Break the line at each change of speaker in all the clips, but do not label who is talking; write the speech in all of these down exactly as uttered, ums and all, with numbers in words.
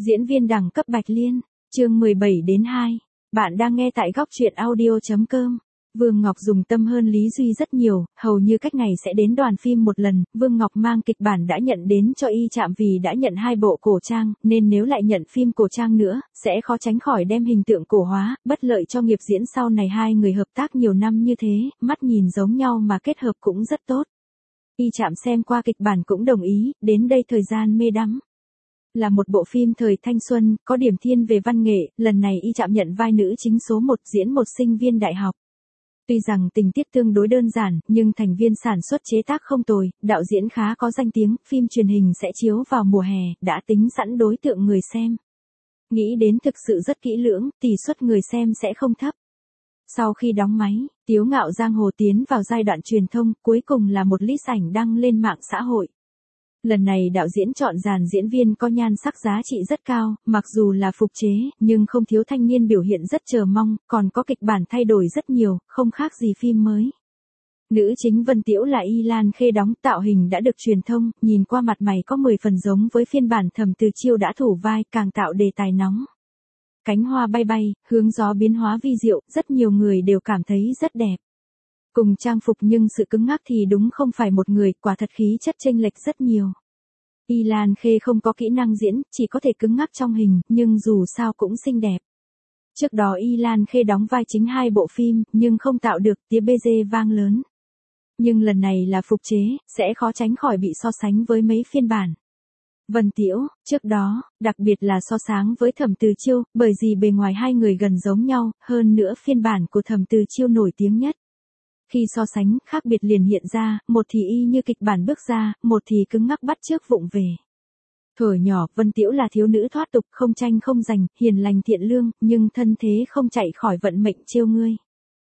Diễn viên đẳng cấp Bạch Liên, chương mười bảy đến hai. Bạn đang nghe tại góc truyện audio chấm com. Vương Ngọc dùng tâm hơn Lý Duy rất nhiều, hầu như cách ngày sẽ đến đoàn phim một lần. Vương Ngọc mang kịch bản đã nhận đến cho Y Trạm vì đã nhận hai bộ cổ trang, nên nếu lại nhận phim cổ trang nữa, sẽ khó tránh khỏi đem hình tượng cổ hóa, bất lợi cho nghiệp diễn sau này. Hai người hợp tác nhiều năm như thế, mắt nhìn giống nhau mà kết hợp cũng rất tốt. Y Trạm xem qua kịch bản cũng đồng ý, đến đây thời gian mê đắm. Là một bộ phim thời thanh xuân, có điểm thiên về văn nghệ, lần này Y Trạm nhận vai nữ chính số một, diễn một sinh viên đại học. Tuy rằng tình tiết tương đối đơn giản, nhưng thành viên sản xuất chế tác không tồi, đạo diễn khá có danh tiếng, phim truyền hình sẽ chiếu vào mùa hè, đã tính sẵn đối tượng người xem. Nghĩ đến thực sự rất kỹ lưỡng, tỷ suất người xem sẽ không thấp. Sau khi đóng máy, Tiếu Ngạo Giang Hồ tiến vào giai đoạn truyền thông, cuối cùng là một list ảnh đăng lên mạng xã hội. Lần này đạo diễn chọn dàn diễn viên có nhan sắc giá trị rất cao, mặc dù là phục chế, nhưng không thiếu thanh niên biểu hiện rất chờ mong, còn có kịch bản thay đổi rất nhiều, không khác gì phim mới. Nữ chính Vân Tiễu là Y Lan Khê đóng, tạo hình đã được truyền thông, nhìn qua mặt mày có mười phần giống với phiên bản Thẩm Từ Chiêu đã thủ vai, càng tạo đề tài nóng. Cánh hoa bay bay, hướng gió biến hóa vi diệu, rất nhiều người đều cảm thấy rất đẹp. Cùng trang phục nhưng sự cứng ngắc thì đúng không phải một người, quả thật khí chất chênh lệch rất nhiều. Y Lan Khê không có kỹ năng diễn, chỉ có thể cứng ngắc trong hình, nhưng dù sao cũng xinh đẹp. Trước đó Y Lan Khê đóng vai chính hai bộ phim, nhưng không tạo được tiếng bê dê vang lớn. Nhưng lần này là phục chế, sẽ khó tránh khỏi bị so sánh với mấy phiên bản. Vân Tiễu, trước đó, đặc biệt là so sánh với Thẩm Từ Chiêu, bởi vì bề ngoài hai người gần giống nhau, hơn nữa phiên bản của Thẩm Từ Chiêu nổi tiếng nhất. Khi so sánh, khác biệt liền hiện ra, một thì y như kịch bản bước ra, một thì cứng ngắc bắt chước vụng về. Thuở nhỏ, Vân Tiễu là thiếu nữ thoát tục, không tranh không giành, hiền lành thiện lương, nhưng thân thế không chạy khỏi vận mệnh trêu ngươi.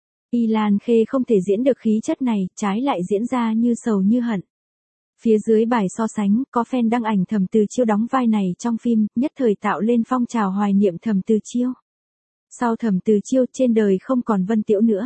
Y Lan Khê không thể diễn được khí chất này, trái lại diễn ra như sầu như hận. Phía dưới bài so sánh, có fan đăng ảnh Thẩm Từ Chiêu đóng vai này trong phim, nhất thời tạo lên phong trào hoài niệm Thẩm Từ Chiêu. Sau Thẩm Từ Chiêu, trên đời không còn Vân Tiễu nữa.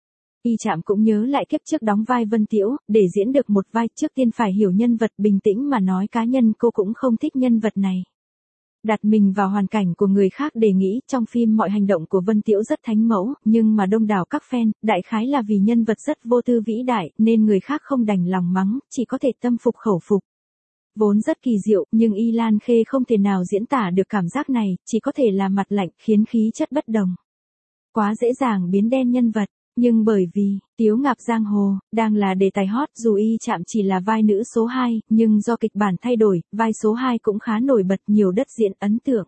Y Trạm cũng nhớ lại kiếp trước đóng vai Vân Tiễu, để diễn được một vai trước tiên phải hiểu nhân vật, bình tĩnh mà nói cá nhân cô cũng không thích nhân vật này. Đặt mình vào hoàn cảnh của người khác để nghĩ, trong phim mọi hành động của Vân Tiễu rất thánh mẫu, nhưng mà đông đảo các fan, đại khái là vì nhân vật rất vô tư vĩ đại, nên người khác không đành lòng mắng, chỉ có thể tâm phục khẩu phục. Vốn rất kỳ diệu, nhưng Y Lan Khê không thể nào diễn tả được cảm giác này, chỉ có thể là mặt lạnh, khiến khí chất bất đồng. Quá dễ dàng biến đen nhân vật. Nhưng bởi vì, Tiếu Ngạo Giang Hồ, đang là đề tài hot, dù Y Trạm chỉ là vai nữ số hai, nhưng do kịch bản thay đổi, vai số hai cũng khá nổi bật, nhiều đất diễn ấn tượng.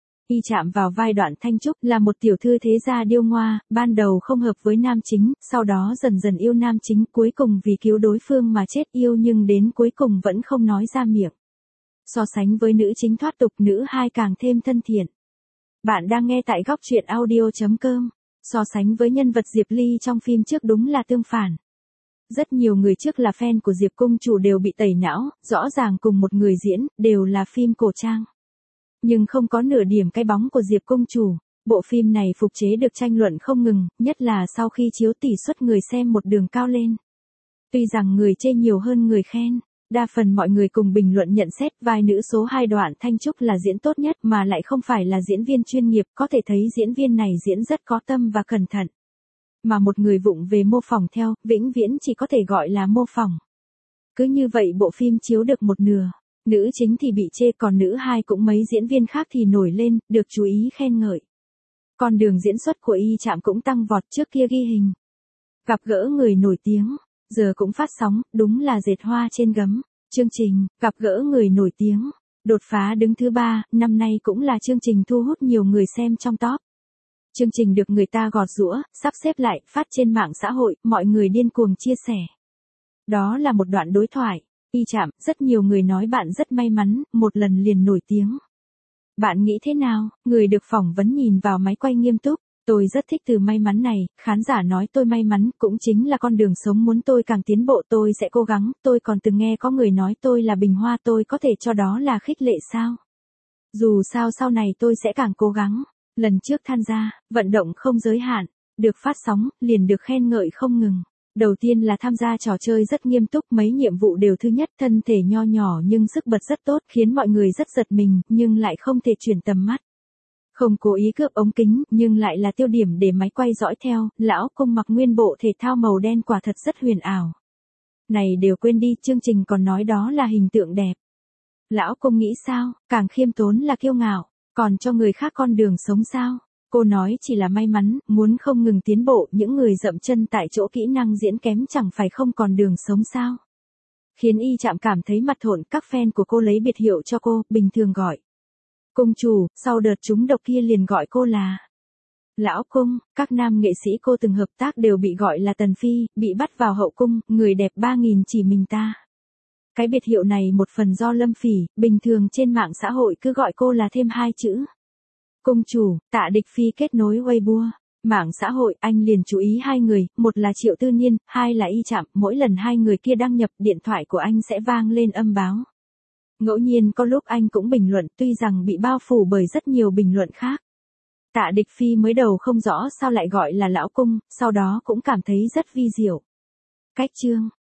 Y Trạm vào vai Đoạn Thanh Trúc, là một tiểu thư thế gia điêu ngoa, ban đầu không hợp với nam chính, sau đó dần dần yêu nam chính, cuối cùng vì cứu đối phương mà chết yêu nhưng đến cuối cùng vẫn không nói ra miệng. So sánh với nữ chính thoát tục, nữ hai càng thêm thân thiện. Bạn đang nghe tại góc truyện audio chấm com. So sánh với nhân vật Diệp Ly trong phim trước đúng là tương phản. Rất nhiều người trước là fan của Diệp Cung Chủ đều bị tẩy não, rõ ràng cùng một người diễn, đều là phim cổ trang. Nhưng không có nửa điểm cái bóng của Diệp Cung Chủ. Bộ phim này phục chế được tranh luận không ngừng, nhất là sau khi chiếu tỷ suất người xem một đường cao lên. Tuy rằng người chê nhiều hơn người khen. Đa phần mọi người cùng bình luận nhận xét vai nữ số hai Đoạn Thanh Trúc là diễn tốt nhất mà lại không phải là diễn viên chuyên nghiệp, có thể thấy diễn viên này diễn rất có tâm và cẩn thận. Mà một người vụng về mô phỏng theo, vĩnh viễn chỉ có thể gọi là mô phỏng. Cứ như vậy bộ phim chiếu được một nửa, nữ chính thì bị chê còn nữ hai cũng mấy diễn viên khác thì nổi lên, được chú ý khen ngợi. Còn đường diễn xuất của Y Trạm cũng tăng vọt, trước kia ghi hình. Gặp gỡ người nổi tiếng. Giờ cũng phát sóng, đúng là dệt hoa trên gấm. Chương trình, gặp gỡ người nổi tiếng, đột phá đứng thứ ba, năm nay cũng là chương trình thu hút nhiều người xem trong top. Chương trình được người ta gọt giũa, sắp xếp lại, phát trên mạng xã hội, mọi người điên cuồng chia sẻ. Đó là một đoạn đối thoại. Y Trạm, rất nhiều người nói bạn rất may mắn, một lần liền nổi tiếng. Bạn nghĩ thế nào? Người được phỏng vấn nhìn vào máy quay nghiêm túc. Tôi rất thích từ may mắn này, khán giả nói tôi may mắn, cũng chính là con đường sống muốn tôi càng tiến bộ tôi sẽ cố gắng, tôi còn từng nghe có người nói tôi là bình hoa tôi có thể cho đó là khích lệ sao. Dù sao sau này tôi sẽ càng cố gắng, lần trước tham gia, vận động không giới hạn, được phát sóng, liền được khen ngợi không ngừng. Đầu tiên là tham gia trò chơi rất nghiêm túc, mấy nhiệm vụ đều thứ nhất, thân thể nho nhỏ nhưng sức bật rất tốt, khiến mọi người rất giật mình, nhưng lại không thể chuyển tầm mắt. Không cố ý cướp ống kính, nhưng lại là tiêu điểm để máy quay dõi theo, lão công mặc nguyên bộ thể thao màu đen quả thật rất huyền ảo. Này đều quên đi, chương trình còn nói đó là hình tượng đẹp. Lão công nghĩ sao, càng khiêm tốn là kiêu ngạo, còn cho người khác con đường sống sao? Cô nói chỉ là may mắn, muốn không ngừng tiến bộ, những người dậm chân tại chỗ kỹ năng diễn kém chẳng phải không còn đường sống sao? Khiến Y Trạm cảm thấy mặt hỗn, các fan của cô lấy biệt hiệu cho cô, bình thường gọi công chủ, sau đợt trúng độc kia liền gọi cô là lão công. Các nam nghệ sĩ cô từng hợp tác đều bị gọi là Tần Phi, bị bắt vào hậu cung, người đẹp ba nghìn chỉ mình ta. Cái biệt hiệu này một phần do Lâm Phỉ, bình thường trên mạng xã hội cứ gọi cô là thêm hai chữ công chủ. Tạ Địch Phi kết nối Weibo, mạng xã hội, anh liền chú ý hai người, một là Triệu Tư Nhiên, hai là Y Trạm, mỗi lần hai người kia đăng nhập, điện thoại của anh sẽ vang lên âm báo. Ngẫu nhiên có lúc anh cũng bình luận, tuy rằng bị bao phủ bởi rất nhiều bình luận khác. Tạ Địch Phi mới đầu không rõ sao lại gọi là lão công, sau đó cũng cảm thấy rất vi diệu. Cách chương